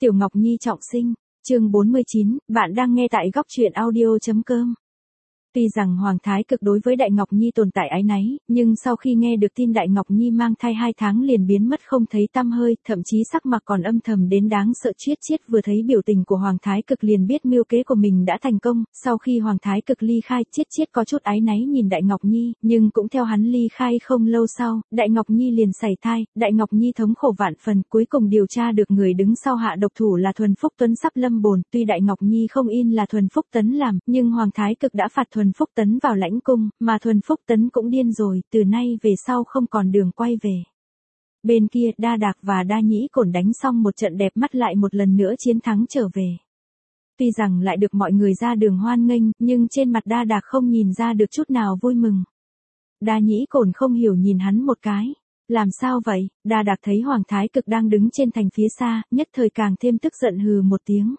Tiểu Ngọc Nhi trọng sinh, chương 49, bạn đang nghe tại góc truyện audio.com. Tuy rằng Hoàng Thái Cực đối với Đại Ngọc Nhi tồn tại áy náy, nhưng sau khi nghe được tin Đại Ngọc Nhi mang thai 2 tháng liền biến mất không thấy tăm hơi, thậm chí sắc mặt còn âm thầm đến đáng sợ. Chiết Chiết vừa thấy biểu tình của Hoàng Thái Cực liền biết mưu kế của mình đã thành công. Sau khi Hoàng Thái Cực ly khai, Chiết Chiết có chút áy náy nhìn Đại Ngọc Nhi, nhưng cũng theo hắn ly khai không lâu sau, Đại Ngọc Nhi liền sảy thai. Đại Ngọc Nhi thống khổ vạn phần, cuối cùng điều tra được người đứng sau hạ độc thủ là Thuần Phúc Tuấn sắp lâm bồn. Tuy Đại Ngọc Nhi không in là Thuần Phúc Tấn làm, nhưng Hoàng Thái Cực đã phạt Thuần Phúc Tấn vào lãnh cung, mà Thuần Phúc Tấn cũng điên rồi, từ nay về sau không còn đường quay về. Bên kia, Đa Đạc và Đa Nhĩ Cổn đánh xong một trận đẹp mắt lại một lần nữa chiến thắng trở về. Tuy rằng lại được mọi người ra đường hoan nghênh, nhưng trên mặt Đa Đạc không nhìn ra được chút nào vui mừng. Đa Nhĩ Cổn không hiểu nhìn hắn một cái. Làm sao vậy? Đa Đạc thấy Hoàng Thái Cực đang đứng trên thành phía xa, nhất thời càng thêm tức giận hừ một tiếng.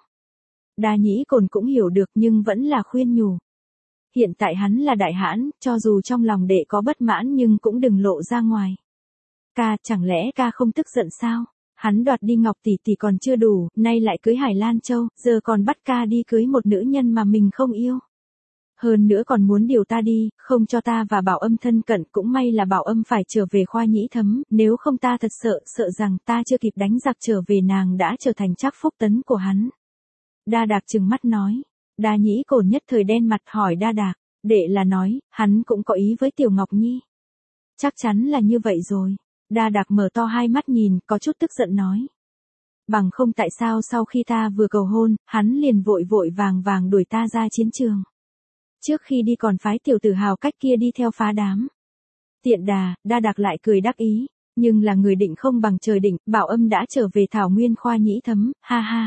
Đa Nhĩ Cổn cũng hiểu được nhưng vẫn là khuyên nhủ. Hiện tại hắn là đại hãn, cho dù trong lòng đệ có bất mãn nhưng cũng đừng lộ ra ngoài. Ca, chẳng lẽ ca không tức giận sao? Hắn đoạt đi Ngọc tỷ tỷ còn chưa đủ, nay lại cưới Hải Lan Châu, giờ còn bắt ca đi cưới một nữ nhân mà mình không yêu. Hơn nữa còn muốn điều ta đi, không cho ta và Bảo Âm thân cận, cũng may là Bảo Âm phải trở về khoa nhĩ thấm, nếu không ta thật sợ rằng ta chưa kịp đánh giặc trở về nàng đã trở thành trắc phúc tấn của hắn. Đa Đạc trừng mắt nói. Đa Nhĩ Cổn nhất thời đen mặt hỏi Đa Đạc, đệ là nói, hắn cũng có ý với Tiểu Ngọc Nhi. Chắc chắn là như vậy rồi. Đa Đạc mở to hai mắt nhìn, có chút tức giận nói. Bằng không tại sao sau khi ta vừa cầu hôn, hắn liền vội vàng đuổi ta ra chiến trường. Trước khi đi còn phái tiểu tử hào cách kia đi theo phá đám. Tiện đà, Đa Đạc lại cười đắc ý, nhưng là người định không bằng trời định, Bảo Âm đã trở về Thảo Nguyên khoa nhĩ thấm, ha ha.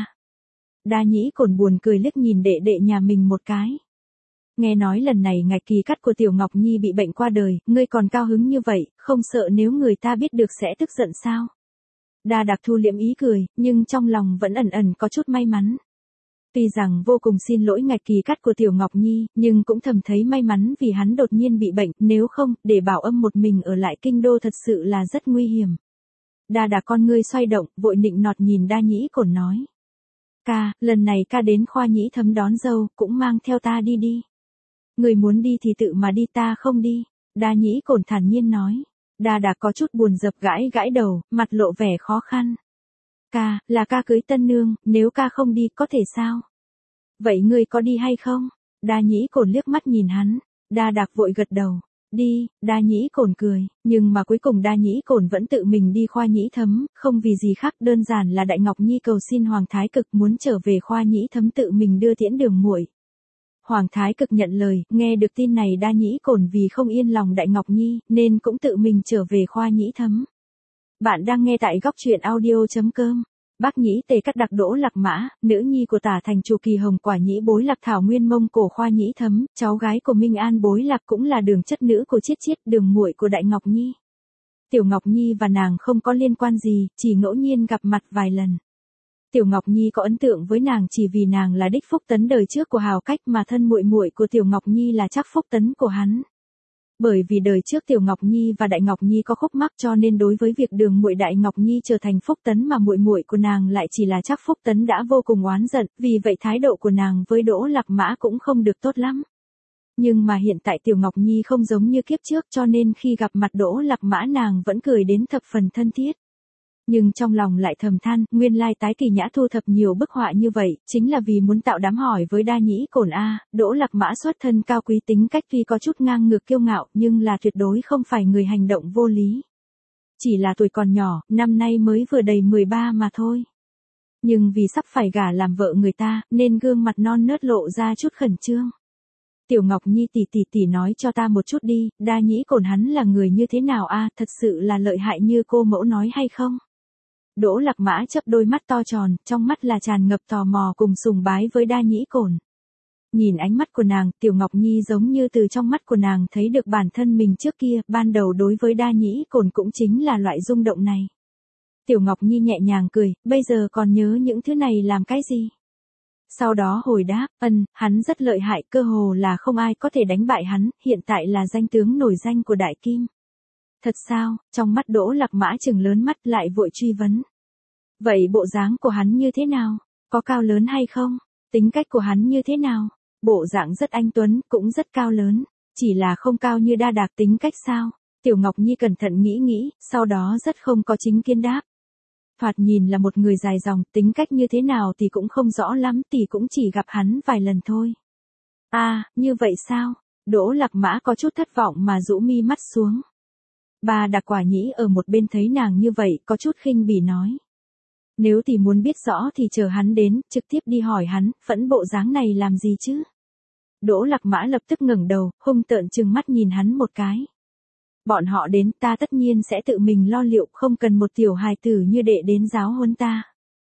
Đa Nhĩ Cổn buồn cười liếc nhìn đệ đệ nhà mình một cái. Nghe nói lần này ngạch kỳ cắt của Tiểu Ngọc Nhi bị bệnh qua đời, ngươi còn cao hứng như vậy, không sợ nếu người ta biết được sẽ tức giận sao? Đa Đạc thu liễm ý cười, nhưng trong lòng vẫn ẩn có chút may mắn. Tuy rằng vô cùng xin lỗi ngạch kỳ cắt của Tiểu Ngọc Nhi, nhưng cũng thầm thấy may mắn vì hắn đột nhiên bị bệnh, nếu không, để Bảo Âm một mình ở lại kinh đô thật sự là rất nguy hiểm. Đa Đạc con ngươi xoay động, vội nịnh nọt nhìn Đa Nhĩ Cổn nói. Ca, lần này ca đến khoa nhĩ thấm đón dâu, cũng mang theo ta đi. Người muốn đi thì tự mà đi, ta không đi. Đa Nhĩ Cổn thản nhiên nói. Đa Đạc có chút buồn dập gãi đầu, mặt lộ vẻ khó khăn. Ca, là ca cưới tân nương, nếu ca không đi có thể sao? Vậy ngươi có đi hay không? Đa Nhĩ Cổn liếc mắt nhìn hắn. Đa Đạc vội gật đầu. Đi, Đa Nhĩ Cổn cười, nhưng mà cuối cùng Đa Nhĩ Cổn vẫn tự mình đi khoa nhĩ thấm, không vì gì khác, đơn giản là Đại Ngọc Nhi cầu xin Hoàng Thái Cực muốn trở về khoa nhĩ thấm tự mình đưa tiễn đường muội. Hoàng Thái Cực nhận lời, nghe được tin này Đa Nhĩ Cổn vì không yên lòng Đại Ngọc Nhi, nên cũng tự mình trở về khoa nhĩ thấm. Bạn đang nghe tại góc truyện audio.com. Bác Nhĩ Tề Cắt Đặc Đỗ Lạc Mã, nữ nhi của Tả Thành Chủ Kỳ Hồng Quả Nhĩ Bối Lạc Thảo Nguyên Mông Cổ khoa nhĩ thấm, cháu gái của Minh An Bối Lạc cũng là đường chất nữ của Chiết Chiết, đường muội của Đại Ngọc Nhi. Tiểu Ngọc Nhi và nàng không có liên quan gì, chỉ ngẫu nhiên gặp mặt vài lần. Tiểu Ngọc Nhi có ấn tượng với nàng chỉ vì nàng là đích phúc tấn đời trước của Hào Cách, mà thân muội của Tiểu Ngọc Nhi là trắc phúc tấn của hắn. Bởi vì đời trước Tiểu Ngọc Nhi và Đại Ngọc Nhi có khúc mắc cho nên đối với việc đường muội Đại Ngọc Nhi trở thành phúc tấn mà muội của nàng lại chỉ là trắc phúc tấn đã vô cùng oán giận, vì vậy thái độ của nàng với Đỗ Lạc Mã cũng không được tốt lắm. Nhưng mà hiện tại Tiểu Ngọc Nhi không giống như kiếp trước, cho nên khi gặp mặt Đỗ Lạc Mã nàng vẫn cười đến thập phần thân thiết. Nhưng trong lòng lại thầm than, nguyên lai Tái Kỳ Nhã thu thập nhiều bức họa như vậy, chính là vì muốn tạo đám hỏi với Đa Nhĩ Cổn a. Đỗ Lạc Mã xuất thân cao quý, tính cách tuy có chút ngang ngược kiêu ngạo, nhưng là tuyệt đối không phải người hành động vô lý. Chỉ là tuổi còn nhỏ, năm nay mới vừa đầy 13 mà thôi. Nhưng vì sắp phải gả làm vợ người ta, nên gương mặt non nớt lộ ra chút khẩn trương. Tiểu Ngọc Nhi tỷ nói cho ta một chút đi, Đa Nhĩ Cổn hắn là người như thế nào a, thật sự là lợi hại như cô mẫu nói hay không? Đỗ Lạc Mã chớp đôi mắt to tròn, trong mắt là tràn ngập tò mò cùng sùng bái với Đa Nhĩ Cổn. Nhìn ánh mắt của nàng, Tiểu Ngọc Nhi giống như từ trong mắt của nàng thấy được bản thân mình trước kia, ban đầu đối với Đa Nhĩ Cổn cũng chính là loại rung động này. Tiểu Ngọc Nhi nhẹ nhàng cười, bây giờ còn nhớ những thứ này làm cái gì? Sau đó hồi đáp, hắn rất lợi hại, cơ hồ là không ai có thể đánh bại hắn, hiện tại là danh tướng nổi danh của Đại Kim. Thật sao? Trong mắt Đỗ Lạc Mã trừng lớn mắt lại vội truy vấn. Vậy bộ dáng của hắn như thế nào? Có cao lớn hay không? Tính cách của hắn như thế nào? Bộ dạng rất anh tuấn, cũng rất cao lớn. Chỉ là không cao như Đa Đạc, tính cách sao? Tiểu Ngọc Nhi cẩn thận nghĩ, sau đó rất không có chính kiến đáp. Thoạt nhìn là một người dài dòng, tính cách như thế nào thì cũng không rõ lắm, tỷ cũng chỉ gặp hắn vài lần thôi. À, như vậy sao? Đỗ Lạc Mã có chút thất vọng mà rũ mi mắt xuống. Bà Đạc Quả Nhĩ ở một bên thấy nàng như vậy, có chút khinh bỉ nói. Nếu tỷ muốn biết rõ thì chờ hắn đến, trực tiếp đi hỏi hắn, phẫn bộ dáng này làm gì chứ? Đỗ Lạc Mã lập tức ngẩng đầu, hung tợn trừng mắt nhìn hắn một cái. Bọn họ đến, ta tất nhiên sẽ tự mình lo liệu, không cần một tiểu hài tử như đệ đến giáo huấn ta.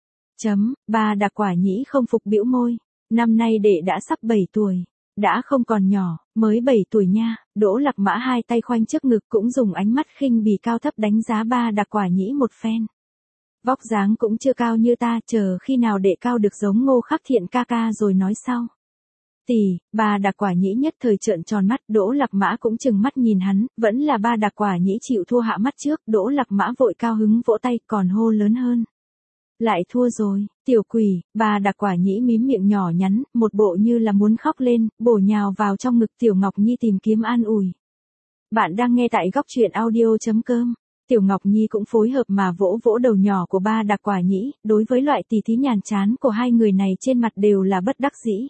Bà Đạc Quả Nhĩ không phục bĩu môi. Năm nay đệ đã sắp 7 tuổi. Đã không còn nhỏ, mới 7 tuổi nha. Đỗ Lạc Mã hai tay khoanh trước ngực cũng dùng ánh mắt khinh bỉ cao thấp đánh giá Ba Đạc Quả Nhĩ một phen. Vóc dáng cũng chưa cao như ta, chờ khi nào đệ cao được giống Ngô Khắc Thiện ca ca rồi nói sau. Tỷ, Ba Đạc Quả Nhĩ nhất thời trợn tròn mắt, Đỗ Lạc Mã cũng trừng mắt nhìn hắn, vẫn là Ba Đạc Quả Nhĩ chịu thua hạ mắt trước, Đỗ Lạc Mã vội cao hứng vỗ tay, còn hô lớn hơn. Lại thua rồi, tiểu quỷ. Ba Đạc Quả Nhĩ mím miệng nhỏ nhắn, một bộ như là muốn khóc lên, bổ nhào vào trong ngực Tiểu Ngọc Nhi tìm kiếm an ủi. Bạn đang nghe tại góc truyện audio.com. Tiểu Ngọc Nhi cũng phối hợp mà vỗ vỗ đầu nhỏ của Ba Đạc Quả Nhĩ, đối với loại tỉ thí nhàm chán của hai người này trên mặt đều là bất đắc dĩ.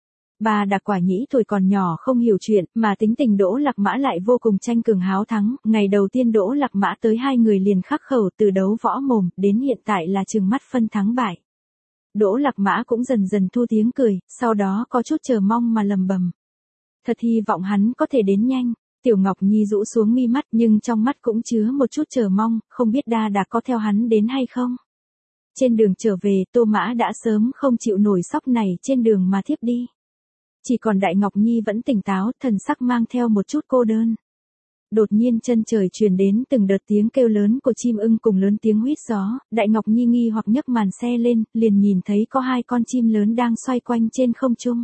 Ba Đạc Quả Nhĩ tuổi còn nhỏ không hiểu chuyện, mà tính tình Đỗ Lạc Mã lại vô cùng tranh cường háo thắng, ngày đầu tiên Đỗ Lạc Mã tới hai người liền khắc khẩu, từ đấu võ mồm, đến hiện tại là chừng mắt phân thắng bại. Đỗ Lạc Mã cũng dần dần thu tiếng cười, sau đó có chút chờ mong mà lầm bầm. Thật hy vọng hắn có thể đến nhanh. Tiểu Ngọc Nhi rũ xuống mi mắt nhưng trong mắt cũng chứa một chút chờ mong, không biết Đa Đạc có theo hắn đến hay không. Trên đường trở về, Tô Mã đã sớm không chịu nổi sóc này trên đường mà thiếp đi. Chỉ còn Đại Ngọc Nhi vẫn tỉnh táo, thần sắc mang theo một chút cô đơn. Đột nhiên chân trời truyền đến từng đợt tiếng kêu lớn của chim ưng cùng lớn tiếng huýt gió, Đại Ngọc Nhi nghi hoặc nhấc màn xe lên, liền nhìn thấy có hai con chim lớn đang xoay quanh trên không trung.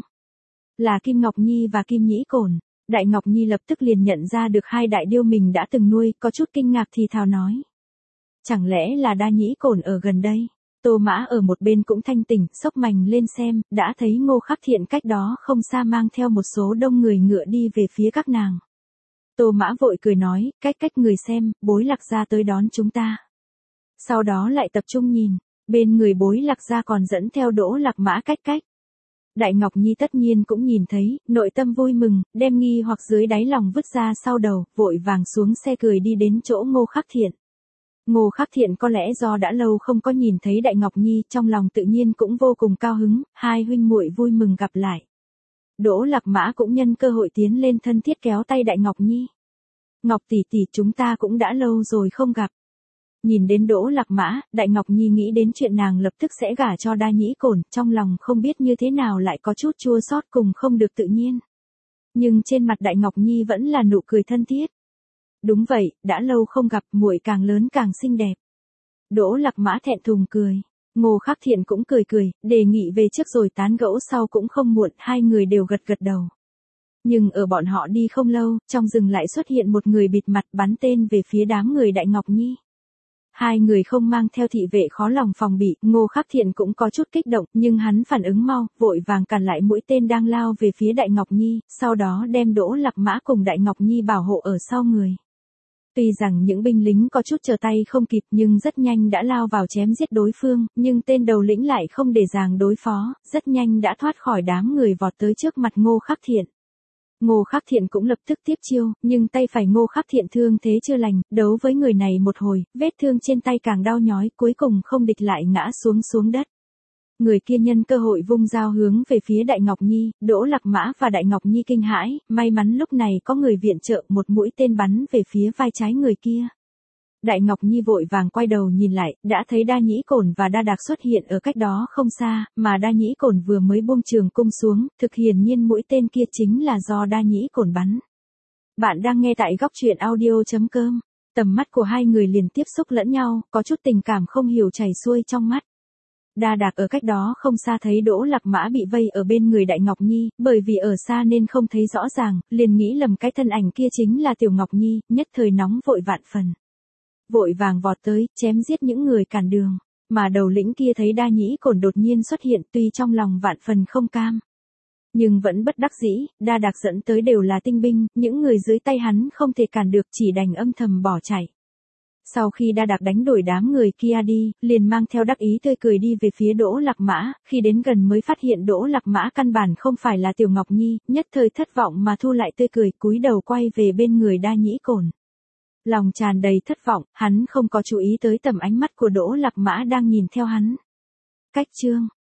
Là Kim Ngọc Nhi và Kim Nhĩ Cổn. Đại Ngọc Nhi lập tức liền nhận ra được hai đại điêu mình đã từng nuôi, có chút kinh ngạc thì thào nói. Chẳng lẽ là Đa Nhĩ Cổn ở gần đây? Tô Mã ở một bên cũng thanh tỉnh, xốc mành lên xem, đã thấy Ngô Khắc Thiện cách đó không xa mang theo một số đông người ngựa đi về phía các nàng. Tô Mã vội cười nói, cách người xem, Bối Lạc Gia tới đón chúng ta. Sau đó lại tập trung nhìn, bên người Bối Lạc Gia còn dẫn theo Đỗ Lạc Mã cách. Đại Ngọc Nhi tất nhiên cũng nhìn thấy, nội tâm vui mừng, đem nghi hoặc dưới đáy lòng vứt ra sau đầu, vội vàng xuống xe cười đi đến chỗ Ngô Khắc Thiện. Ngô Khắc Thiện có lẽ do đã lâu không có nhìn thấy Đại Ngọc Nhi, trong lòng tự nhiên cũng vô cùng cao hứng, hai huynh muội vui mừng gặp lại. Đỗ Lạc Mã cũng nhân cơ hội tiến lên thân thiết kéo tay Đại Ngọc Nhi. Ngọc tỷ tỷ, chúng ta cũng đã lâu rồi không gặp. Nhìn đến Đỗ Lạc Mã, Đại Ngọc Nhi nghĩ đến chuyện nàng lập tức sẽ gả cho Đa Nhĩ Cổn, trong lòng không biết như thế nào lại có chút chua xót cùng không được tự nhiên. Nhưng trên mặt Đại Ngọc Nhi vẫn là nụ cười thân thiết. Đúng vậy, đã lâu không gặp, muội càng lớn càng xinh đẹp. Đỗ Lạc Mã thẹn thùng cười. Ngô Khắc Thiện cũng cười, đề nghị về trước rồi tán gẫu sau cũng không muộn, hai người đều gật đầu. Nhưng ở bọn họ đi không lâu, trong rừng lại xuất hiện một người bịt mặt bắn tên về phía đám người Đại Ngọc Nhi. Hai người không mang theo thị vệ khó lòng phòng bị, Ngô Khắc Thiện cũng có chút kích động, nhưng hắn phản ứng mau, vội vàng cản lại mũi tên đang lao về phía Đại Ngọc Nhi, sau đó đem Đỗ Lạc Mã cùng Đại Ngọc Nhi bảo hộ ở sau người. Tuy rằng những binh lính có chút trở tay không kịp nhưng rất nhanh đã lao vào chém giết đối phương, nhưng tên đầu lĩnh lại không để dàng đối phó, rất nhanh đã thoát khỏi đám người vọt tới trước mặt Ngô Khắc Thiện. Ngô Khắc Thiện cũng lập tức tiếp chiêu, nhưng tay phải Ngô Khắc Thiện thương thế chưa lành, đấu với người này một hồi, vết thương trên tay càng đau nhói, cuối cùng không địch lại ngã xuống đất. Người kia nhân cơ hội vung dao hướng về phía Đại Ngọc Nhi, Đỗ Lạc Mã và Đại Ngọc Nhi kinh hãi, may mắn lúc này có người viện trợ, một mũi tên bắn về phía vai trái người kia. Đại Ngọc Nhi vội vàng quay đầu nhìn lại, đã thấy Đa Nhĩ Cổn và Đa Đạc xuất hiện ở cách đó không xa, mà Đa Nhĩ Cổn vừa mới buông trường cung xuống, thực hiển nhiên mũi tên kia chính là do Đa Nhĩ Cổn bắn. Bạn đang nghe tại góc truyện audio.com. Tầm mắt của hai người liền tiếp xúc lẫn nhau, có chút tình cảm không hiểu chảy xuôi trong mắt. Đa Đạc ở cách đó không xa thấy Đỗ Lạc Mã bị vây ở bên người Đại Ngọc Nhi, bởi vì ở xa nên không thấy rõ ràng, liền nghĩ lầm cái thân ảnh kia chính là Tiểu Ngọc Nhi, nhất thời nóng vội vạn phần. Vội vàng vọt tới, chém giết những người cản đường. mà đầu lĩnh kia thấy Đa Nhĩ Cổn đột nhiên xuất hiện tuy trong lòng vạn phần không cam. Nhưng vẫn bất đắc dĩ, Đa Đạc dẫn tới đều là tinh binh, những người dưới tay hắn không thể cản được chỉ đành âm thầm bỏ chạy. Sau khi Đa Đạc đánh đuổi đám người kia đi, liền mang theo đắc ý tươi cười đi về phía Đỗ Lạc Mã, khi đến gần mới phát hiện Đỗ Lạc Mã căn bản không phải là Tiểu Ngọc Nhi, nhất thời thất vọng mà thu lại tươi cười, cúi đầu quay về bên người Đa Nhĩ Cổn. Lòng tràn đầy thất vọng, hắn không có chú ý tới tầm ánh mắt của Đỗ Lạc Mã đang nhìn theo hắn. Cách chương